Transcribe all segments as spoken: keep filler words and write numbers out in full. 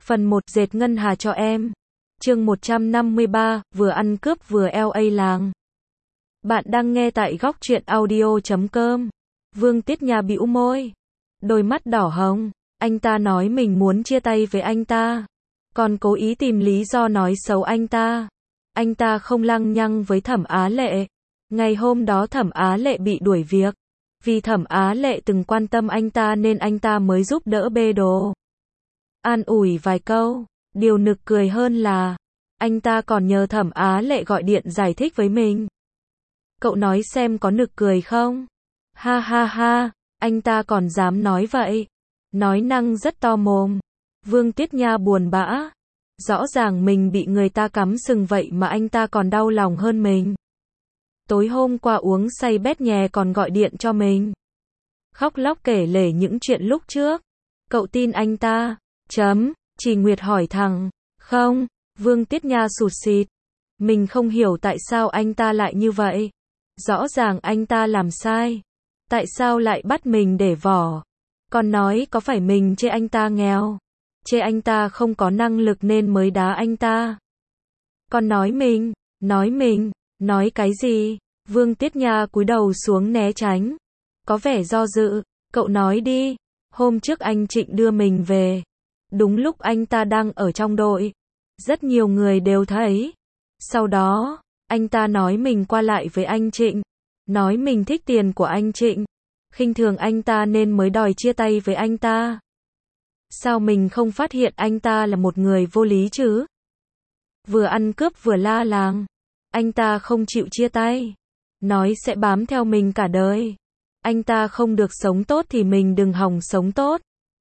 Phần một dệt ngân hà cho em. Chương một trăm năm mươi ba, vừa ăn cướp vừa lờ a làng. Bạn đang nghe tại góc truyện audio chấm com. Vương Tiết Nha bĩu môi, đôi mắt đỏ hồng. Anh ta nói mình muốn chia tay với anh ta, còn cố ý tìm lý do nói xấu anh ta. Anh ta không lăng nhăng với Thẩm Á Lệ. Ngày hôm đó Thẩm Á Lệ bị đuổi việc. Vì Thẩm Á Lệ từng quan tâm anh ta nên anh ta mới giúp đỡ bê đồ. An ủi vài câu. Điều nực cười hơn là anh ta còn nhờ Thẩm Á Lệ gọi điện giải thích với mình. Cậu nói xem có nực cười không? Ha ha ha, anh ta còn dám nói vậy. Nói năng rất to mồm. Vương Tiết Nha buồn bã. Rõ ràng mình bị người ta cắm sừng vậy mà anh ta còn đau lòng hơn mình. Tối hôm qua uống say bét nhè còn gọi điện cho mình. Khóc lóc kể lể những chuyện lúc trước. Cậu tin anh ta? Chấm. Chỉ Nguyệt hỏi thẳng. Không. Vương Tiết Nha sụt sịt. Mình không hiểu tại sao anh ta lại như vậy. Rõ ràng anh ta làm sai. Tại sao lại bắt mình để vỏ? Còn nói có phải mình chê anh ta nghèo, chê anh ta không có năng lực nên mới đá anh ta. Còn nói mình, nói mình, nói cái gì? Vương Tiết Nha cúi đầu xuống né tránh. Có vẻ do dự. Cậu nói đi. Hôm trước anh Trịnh đưa mình về. Đúng lúc anh ta đang ở trong đội. Rất nhiều người đều thấy. Sau đó, anh ta nói mình qua lại với anh Trịnh. Nói mình thích tiền của anh Trịnh. Khinh thường anh ta nên mới đòi chia tay với anh ta. Sao mình không phát hiện anh ta là một người vô lý chứ? Vừa ăn cướp vừa la làng. Anh ta không chịu chia tay. Nói sẽ bám theo mình cả đời. Anh ta không được sống tốt thì mình đừng hòng sống tốt.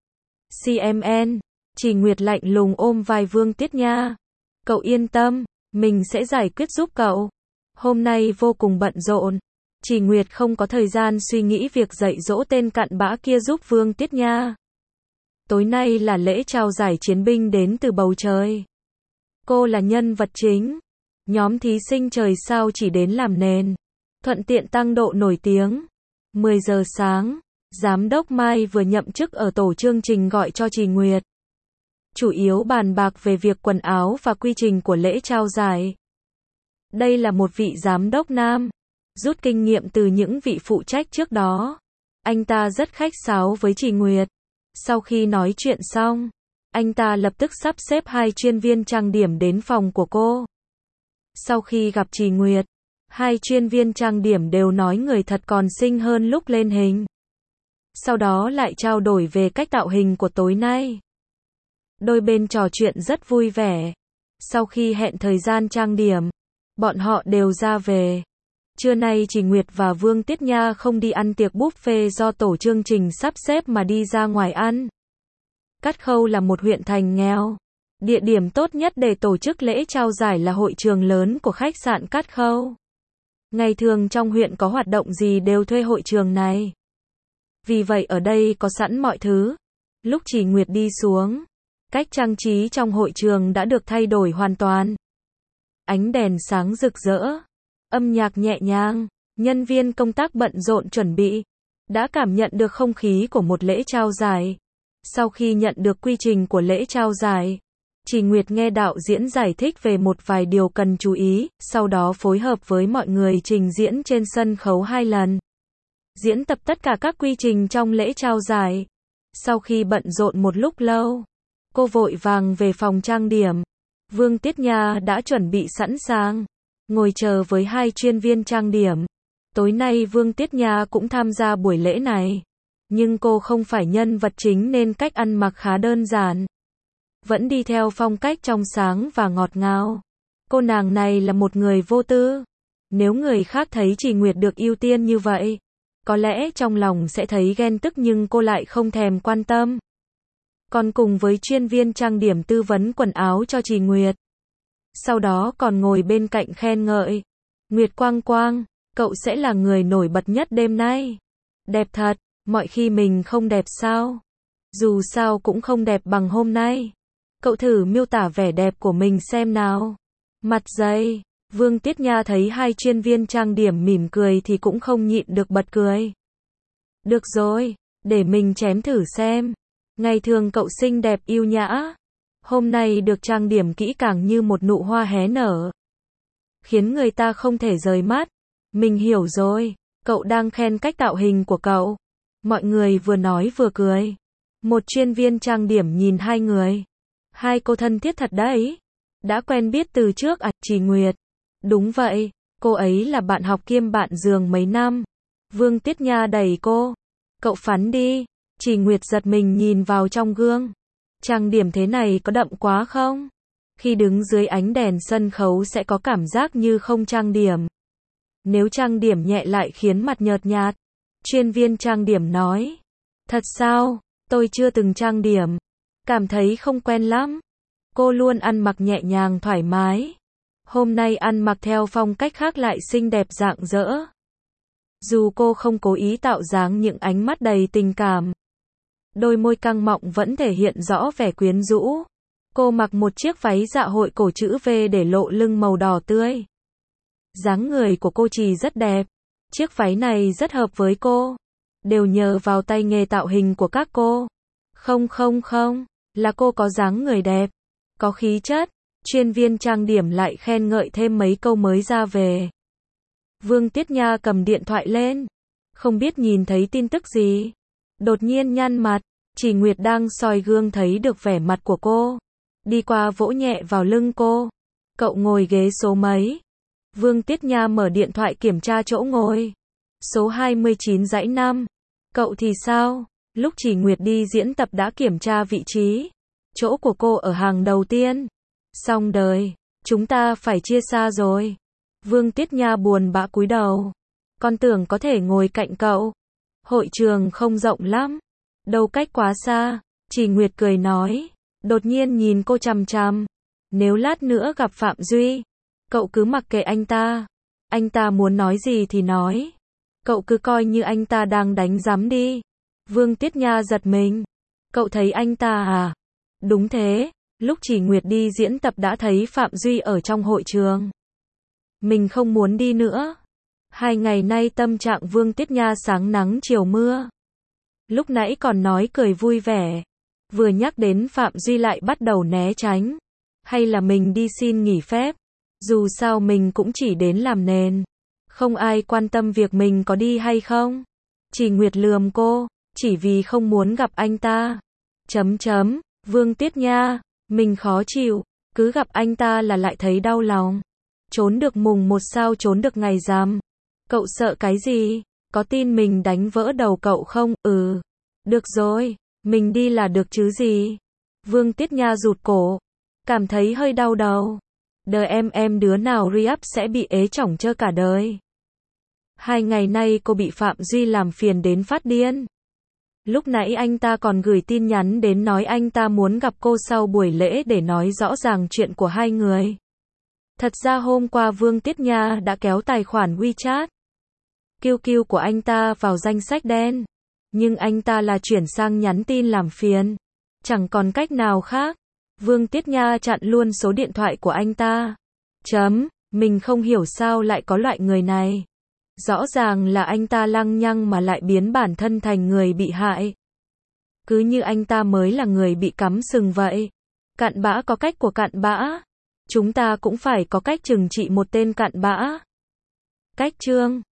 xê em en. Chỉ Nguyệt lạnh lùng ôm vai Vương Tiết Nha. Cậu yên tâm, mình sẽ giải quyết giúp cậu. Hôm nay vô cùng bận rộn. Chỉ Nguyệt không có thời gian suy nghĩ việc dạy dỗ tên cặn bã kia giúp Vương Tiết Nha. Tối nay là lễ trao giải chiến binh đến từ bầu trời. Cô là nhân vật chính. Nhóm thí sinh trời sao chỉ đến làm nền. Thuận tiện tăng độ nổi tiếng. mười giờ sáng, Giám đốc Mai vừa nhậm chức ở tổ chương trình gọi cho Chỉ Nguyệt. Chủ yếu bàn bạc về việc quần áo và quy trình của lễ trao giải. Đây là một vị giám đốc nam. Rút kinh nghiệm từ những vị phụ trách trước đó. Anh ta rất khách sáo với Chỉ Nguyệt. Sau khi nói chuyện xong, anh ta lập tức sắp xếp hai chuyên viên trang điểm đến phòng của cô. Sau khi gặp Chỉ Nguyệt, hai chuyên viên trang điểm đều nói người thật còn xinh hơn lúc lên hình. Sau đó lại trao đổi về cách tạo hình của tối nay. Đôi bên trò chuyện rất vui vẻ. Sau khi hẹn thời gian trang điểm, bọn họ đều ra về. Trưa nay Chỉ Nguyệt và Vương Tiết Nha không đi ăn tiệc buffet do tổ chương trình sắp xếp mà đi ra ngoài ăn. Cát Khâu là một huyện thành nghèo. Địa điểm tốt nhất để tổ chức lễ trao giải là hội trường lớn của khách sạn Cát Khâu. Ngày thường trong huyện có hoạt động gì đều thuê hội trường này. Vì vậy ở đây có sẵn mọi thứ. Lúc Chỉ Nguyệt đi xuống, cách trang trí trong hội trường đã được thay đổi hoàn toàn. Ánh đèn sáng rực rỡ. Âm nhạc nhẹ nhàng, nhân viên công tác bận rộn chuẩn bị, đã cảm nhận được không khí của một lễ trao giải. Sau khi nhận được quy trình của lễ trao giải, Chỉ Nguyệt nghe đạo diễn giải thích về một vài điều cần chú ý, sau đó phối hợp với mọi người trình diễn trên sân khấu hai lần. Diễn tập tất cả các quy trình trong lễ trao giải. Sau khi bận rộn một lúc lâu, cô vội vàng về phòng trang điểm. Vương Tiết Nha đã chuẩn bị sẵn sàng, ngồi chờ với hai chuyên viên trang điểm. Tối nay Vương Tiết Nha cũng tham gia buổi lễ này. Nhưng cô không phải nhân vật chính nên cách ăn mặc khá đơn giản. Vẫn đi theo phong cách trong sáng và ngọt ngào. Cô nàng này là một người vô tư. Nếu người khác thấy Chỉ Nguyệt được ưu tiên như vậy, có lẽ trong lòng sẽ thấy ghen tức nhưng cô lại không thèm quan tâm. Còn cùng với chuyên viên trang điểm tư vấn quần áo cho Chỉ Nguyệt. Sau đó còn ngồi bên cạnh khen ngợi. Nguyệt Quang Quang, cậu sẽ là người nổi bật nhất đêm nay. Đẹp thật, mọi khi mình không đẹp sao? Dù sao cũng không đẹp bằng hôm nay. Cậu thử miêu tả vẻ đẹp của mình xem nào. Mặt dày. Vương Tiết Nha thấy hai chuyên viên trang điểm mỉm cười thì cũng không nhịn được bật cười. Được rồi, để mình chém thử xem. Ngày thường cậu xinh đẹp yêu nhã. Hôm nay được trang điểm kỹ càng như một nụ hoa hé nở. Khiến người ta không thể rời mắt. Mình hiểu rồi, cậu đang khen cách tạo hình của cậu. Mọi người vừa nói vừa cười. Một chuyên viên trang điểm nhìn hai người. Hai cô thân thiết thật đấy. Đã quen biết từ trước à, Trì Nguyệt. Đúng vậy, cô ấy là bạn học kiêm bạn giường mấy năm. Vương Tiết Nha đẩy cô. Cậu phắn đi. Trì Nguyệt giật mình nhìn vào trong gương. Trang điểm thế này có đậm quá không? Khi đứng dưới ánh đèn sân khấu sẽ có cảm giác như không trang điểm. Nếu trang điểm nhẹ lại khiến mặt nhợt nhạt. Chuyên viên trang điểm nói. Thật sao? Tôi chưa từng trang điểm. Cảm thấy không quen lắm. Cô luôn ăn mặc nhẹ nhàng thoải mái. Hôm nay ăn mặc theo phong cách khác lại xinh đẹp rạng rỡ. Dù cô không cố ý tạo dáng những ánh mắt đầy tình cảm. Đôi môi căng mọng vẫn thể hiện rõ vẻ quyến rũ. Cô mặc một chiếc váy dạ hội cổ chữ V để lộ lưng màu đỏ tươi. Dáng người của cô Trì rất đẹp. Chiếc váy này rất hợp với cô. Đều nhờ vào tay nghề tạo hình của các cô. Không không không, là cô có dáng người đẹp. Có khí chất. Chuyên viên trang điểm lại khen ngợi thêm mấy câu mới ra về. Vương Tiết Nha cầm điện thoại lên. Không biết nhìn thấy tin tức gì. Đột nhiên nhăn mặt. Trì Nguyệt đang soi gương thấy được vẻ mặt của cô. Đi qua vỗ nhẹ vào lưng cô. Cậu ngồi ghế số mấy? Vương Tiết Nha mở điện thoại kiểm tra chỗ ngồi. Số hai mươi chín dãy năm. Cậu thì sao? Lúc Trì Nguyệt đi diễn tập đã kiểm tra vị trí. Chỗ của cô ở hàng đầu tiên. Xong đời. Chúng ta phải chia xa rồi. Vương Tiết Nha buồn bã cúi đầu. Con tưởng có thể ngồi cạnh cậu. Hội trường không rộng lắm. Đâu cách quá xa. Trì Nguyệt cười nói. Đột nhiên nhìn cô chằm chằm. Nếu lát nữa gặp Phạm Duy. Cậu cứ mặc kệ anh ta. Anh ta muốn nói gì thì nói. Cậu cứ coi như anh ta đang đánh giám đi. Vương Tiết Nha giật mình. Cậu thấy anh ta à? Đúng thế. Lúc Trì Nguyệt đi diễn tập đã thấy Phạm Duy ở trong hội trường. Mình không muốn đi nữa. Hai ngày nay tâm trạng Vương Tiết Nha sáng nắng chiều mưa. Lúc nãy còn nói cười vui vẻ. Vừa nhắc đến Phạm Duy lại bắt đầu né tránh. Hay là mình đi xin nghỉ phép. Dù sao mình cũng chỉ đến làm nền. Không ai quan tâm việc mình có đi hay không. Trì Nguyệt lườm cô. Chỉ vì không muốn gặp anh ta. Chấm chấm. Vương Tiết Nha. Mình khó chịu. Cứ gặp anh ta là lại thấy đau lòng. Trốn được mùng một sao trốn được ngày rằm. Cậu sợ cái gì? Có tin mình đánh vỡ đầu cậu không? Ừ. Được rồi. Mình đi là được chứ gì. Vương Tiết Nha rụt cổ. Cảm thấy hơi đau đầu. Đời em em đứa nào re-up sẽ bị ế chỏng chơ cả đời. Hai ngày nay cô bị Phạm Duy làm phiền đến phát điên. Lúc nãy anh ta còn gửi tin nhắn đến nói anh ta muốn gặp cô sau buổi lễ để nói rõ ràng chuyện của hai người. Thật ra hôm qua Vương Tiết Nha đã kéo tài khoản WeChat Q Q của anh ta vào danh sách đen. Nhưng anh ta là chuyển sang nhắn tin làm phiền. Chẳng còn cách nào khác. Vương Tiết Nha chặn luôn số điện thoại của anh ta. Chấm, mình không hiểu sao lại có loại người này. Rõ ràng là anh ta lăng nhăng mà lại biến bản thân thành người bị hại. Cứ như anh ta mới là người bị cắm sừng vậy. Cặn bã có cách của cặn bã. Chúng ta cũng phải có cách trừng trị một tên cặn bã. Cách chương